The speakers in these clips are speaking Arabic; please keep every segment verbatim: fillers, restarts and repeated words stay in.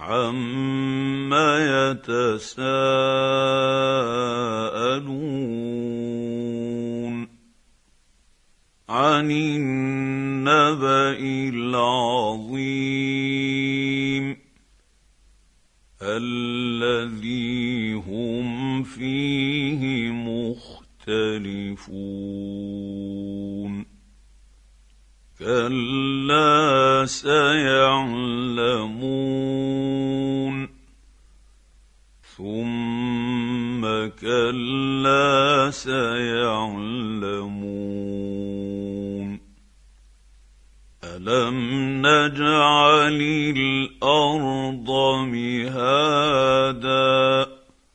عَمَّ يَتَسَاءَلُونَ عَنِ النَّبَإِ الْعَظِيمِ الَّذِي هُمْ فِيهِ مُخْتَلِفُونَ كَلَّا سَيَعْلَمُونَ ثُمَّ كَلَّا سَيَعْلَمُونَ أَلَمْ نَجْعَلِ الْأَرْضَ مِهَادًا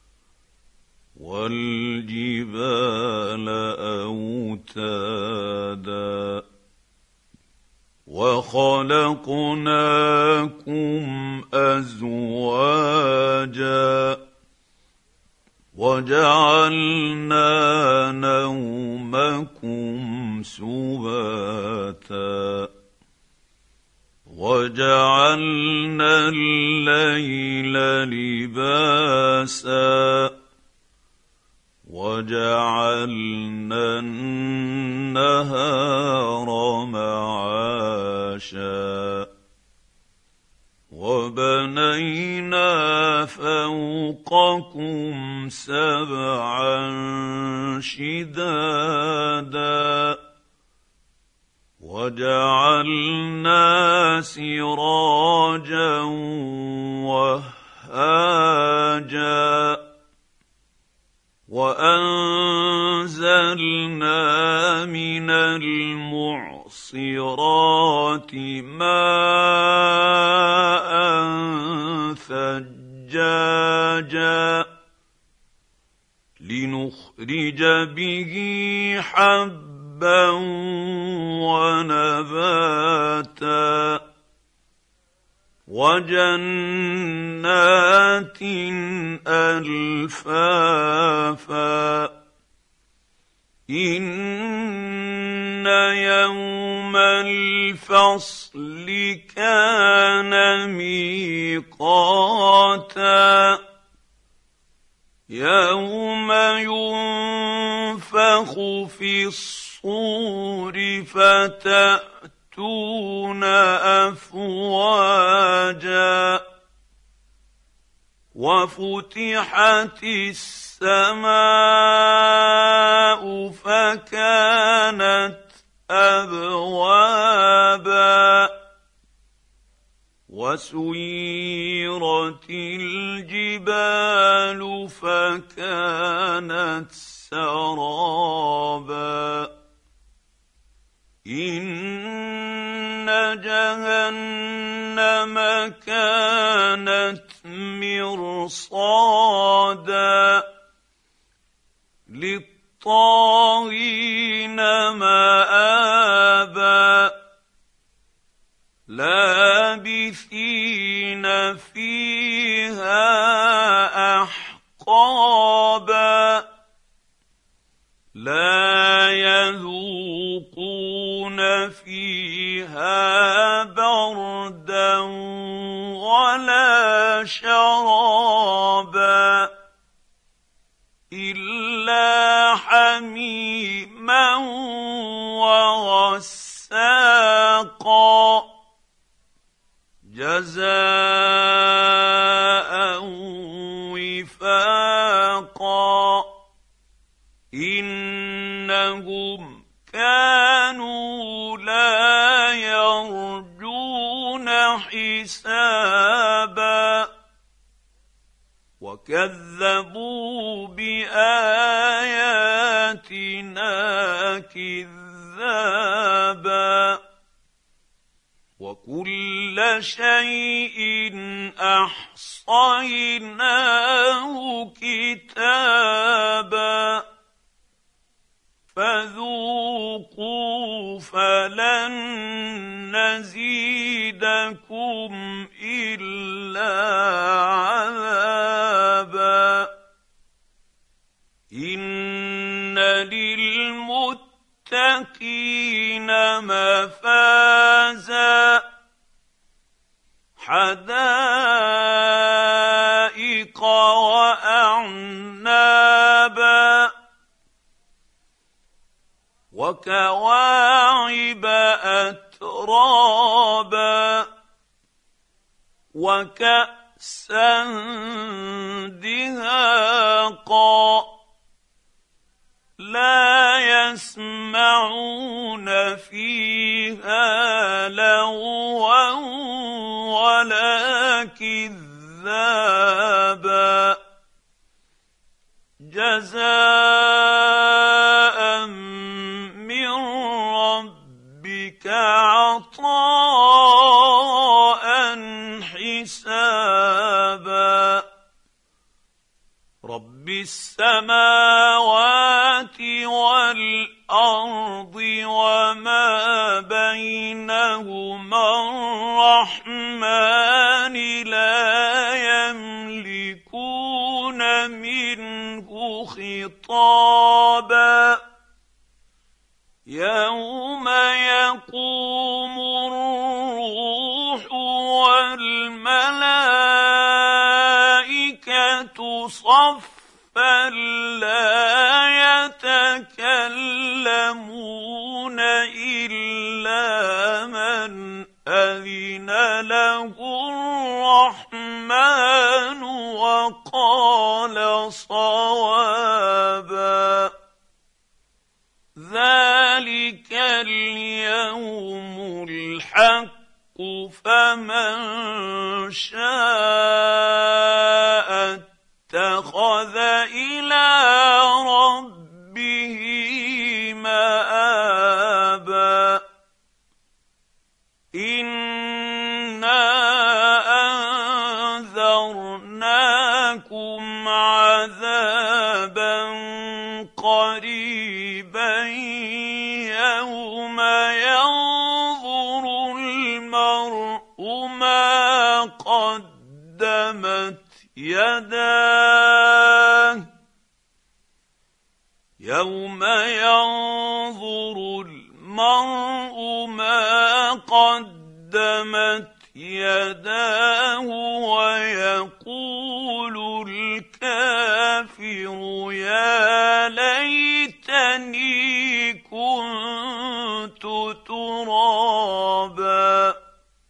وَالْجِبَالَ أَوْتَادًا وَخَلَقْنَاكُمْ أَزْوَاجًا وَجَعَلْنَا نَوْمَكُمْ سُبَاتًا وَجَعَلْنَا اللَّيْلَ لِبَاسًا وَجَعَلْنَا النَّهَارَ مَعَاشًا وَبَنَيْنَا فَوْقَكُمْ سَبْعًا شِدَادًا وَجَعَلْنَا سِرَاجًا وَهَّاجًا وَأَنزَلْنَا مِنَ الْمُعْصِرَاتِ مَاءً ثَجَّاجًا لِنُخْرِجَ بِهِ حَبًّا وَنَبَاتًا وَجَنَّاتٍ أَلْفَافًا إِنَّ يَوْمَ الْفَصْلِ كَانَ مِيقَاتًا يَوْمَ يُنفَخُ فِي الصُّورِ فَتَأْتُونَ أَفْوَاجًا وَفُتِحَتِ السَّمَاءُ فَكَانَتْ أَبْوَابًا وَسُيِّرَتِ الْجِبَالُ فَكَانَتْ سَرَابًا إِنَّ جَهَنَّمَ كَانَتْ مِرْصَادًا لِّلطَّاغِينَ مَآبًا لَابِثِينَ فِيهَا أَحْقَابًا لَا يَذُوقُونَ فِيهَا بَرْدًا وَلَا شَرَابًا إِلَّا حَمِيمًا وَغَسَّاقًا جَزَاءً وِفَاقًا إِنَّهُمْ كَانُوا لَا يَرْجُونَ حِسَابًا وَكَذَّبُوا بِآيَاتِنَا كِذَّابًا وَكُلَّ شَيْءٍ أَحْصَيْنَاهُ كِتَابًا فَذُوقُوا فَلَن نَّزِيدَكُمْ إِلَّا عَذَابًا إِنَّ لِلْمُتَّقِينَ مَفَازًا حدائق وأعنابا وكواعب أترابا وكأسا دهاقا لا يسمعون فيها لغوا ولا كذابا جزاء من ربك عطاء حسابا رب السماوات والأرض وما بينهما الرحمن لا يملكون منه خطابا يوم يقوم الروح والملائكة صفا لا يتكلمون إلا من أذن له الرحمن وقال صوابا ذلك اليوم الحق فمن شاء اتخذ إلى ربه مآبا إنا أنذرناكم عذابا قريبا يوم ينظر المرء ما قدمت يداه يوم ينظر المرء ما قدمت يداه ويقول الكافر يا